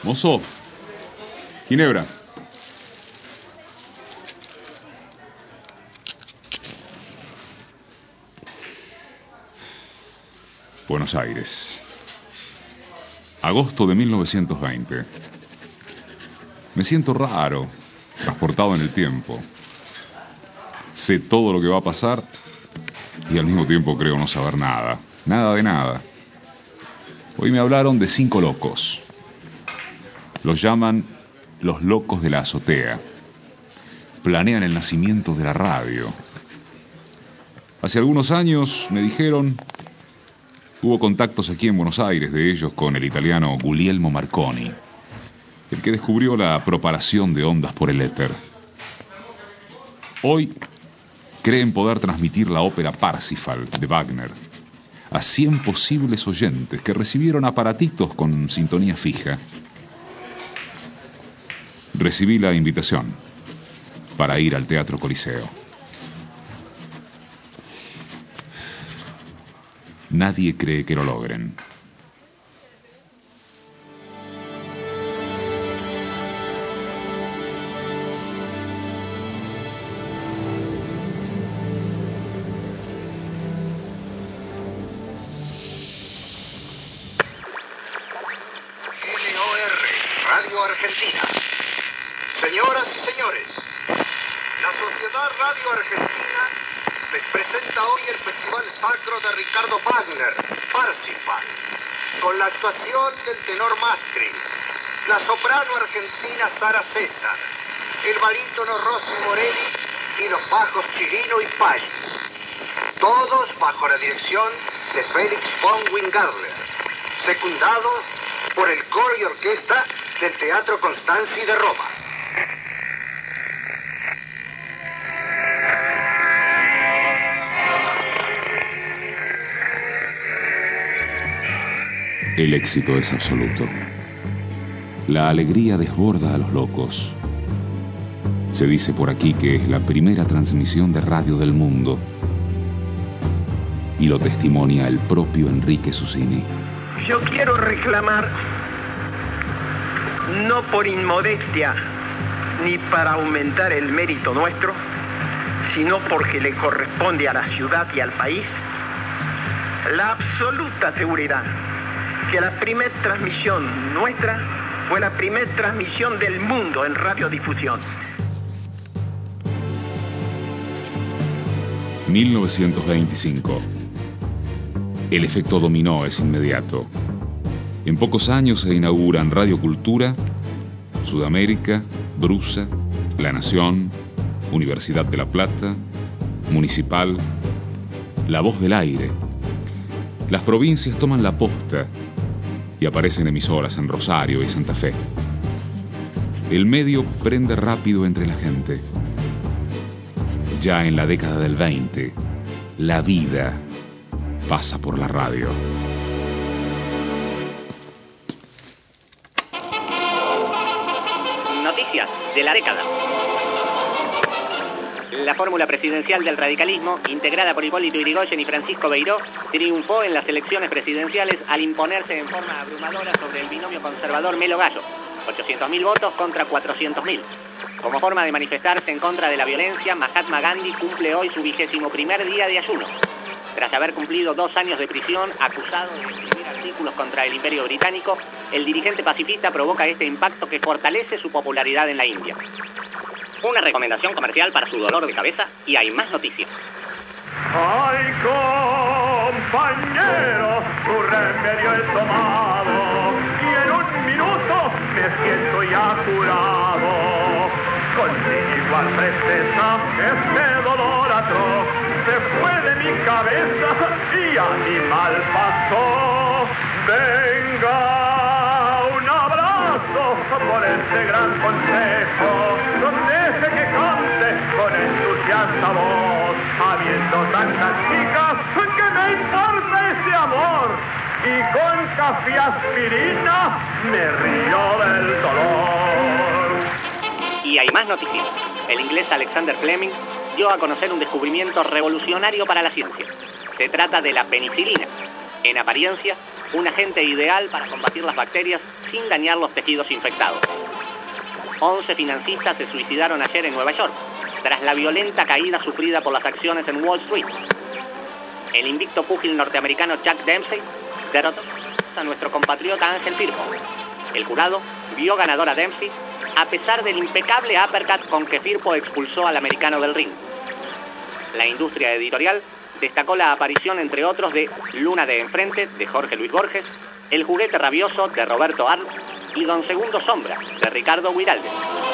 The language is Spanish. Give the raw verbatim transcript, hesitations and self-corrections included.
Mozo, ginebra. Buenos Aires. Agosto de mil novecientos veinte. Me siento raro, transportado en el tiempo. Sé todo lo que va a pasar y al mismo tiempo creo no saber nada. Nada de nada. Hoy me hablaron de cinco locos. Los llaman los locos de la azotea. Planean el nacimiento de la radio. Hace algunos años me dijeron... Hubo contactos aquí en Buenos Aires de ellos con el italiano Guglielmo Marconi, el que descubrió la propagación de ondas por el éter. Hoy creen poder transmitir la ópera Parsifal de Wagner a cien posibles oyentes que recibieron aparatitos con sintonía fija. Recibí la invitación para ir al Teatro Coliseo. Nadie cree que lo logren. L O R, Radio Argentina. Señoras y señores, la Sociedad Radio Argentina les presenta hoy el Festival Sacro de Ricardo Wagner, Parsifal, con la actuación del tenor Maastricht, la soprano argentina Sara César, el barítono Rossi Morelli y los bajos Chirino y Paggi. Todos bajo la dirección de Felix von Wingardler, secundados por el coro y orquesta del Teatro Constanzi de Roma. El éxito es absoluto. La alegría desborda a los locos. Se dice por aquí que es la primera transmisión de radio del mundo. Y lo testimonia el propio Enrique Susini. Yo quiero reclamar, no por inmodestia ni para aumentar el mérito nuestro, sino porque le corresponde a la ciudad y al país, la absoluta seguridad que la primera transmisión nuestra fue la primera transmisión del mundo en radiodifusión. mil novecientos veinticinco. El efecto dominó es inmediato. En pocos años se inauguran Radio Cultura, Sudamérica, Brusa, La Nación, Universidad de La Plata, Municipal, La Voz del Aire. Las provincias toman la posta y aparecen emisoras en Rosario y Santa Fe. El medio prende rápido entre la gente. Ya en la década del veinte, la vida pasa por la radio. Noticias de la década. La fórmula presidencial del radicalismo, integrada por Hipólito Yrigoyen y Francisco Beiró, triunfó en las elecciones presidenciales al imponerse en forma abrumadora sobre el binomio conservador Melo Gallo, ochocientos mil votos contra cuatrocientos mil. Como forma de manifestarse en contra de la violencia, Mahatma Gandhi cumple hoy su vigésimo primer día de ayuno. Tras haber cumplido dos años de prisión, acusado de escribir artículos contra el Imperio Británico, el dirigente pacifista provoca este impacto que fortalece su popularidad en la India. Una recomendación comercial para su dolor de cabeza y hay más noticias. Ay, compañero, tu remedio he tomado y en un minuto me siento ya curado. Con igual presteza este dolor atroz se fue de mi cabeza y a mi mal pasó. Venga, un abrazo por este gran consejo. Deje que cante con entusiasta voz, habiendo tantas chicas, que me importa ese amor. Y con café y aspirina me río del dolor. Y hay más noticias. El inglés Alexander Fleming dio a conocer un descubrimiento revolucionario para la ciencia. Se trata de la penicilina. En apariencia, un agente ideal para combatir las bacterias sin dañar los tejidos infectados. once financistas se suicidaron ayer en Nueva York, tras la violenta caída sufrida por las acciones en Wall Street. El invicto púgil norteamericano Jack Dempsey derrotó a nuestro compatriota Ángel Firpo. El jurado vio ganador a Dempsey a pesar del impecable uppercut con que Firpo expulsó al americano del ring. La industria editorial destacó la aparición, entre otros, de Luna de Enfrente, de Jorge Luis Borges, El juguete rabioso, de Roberto Arlt, y Don Segundo Sombra, de Ricardo Guiraldes.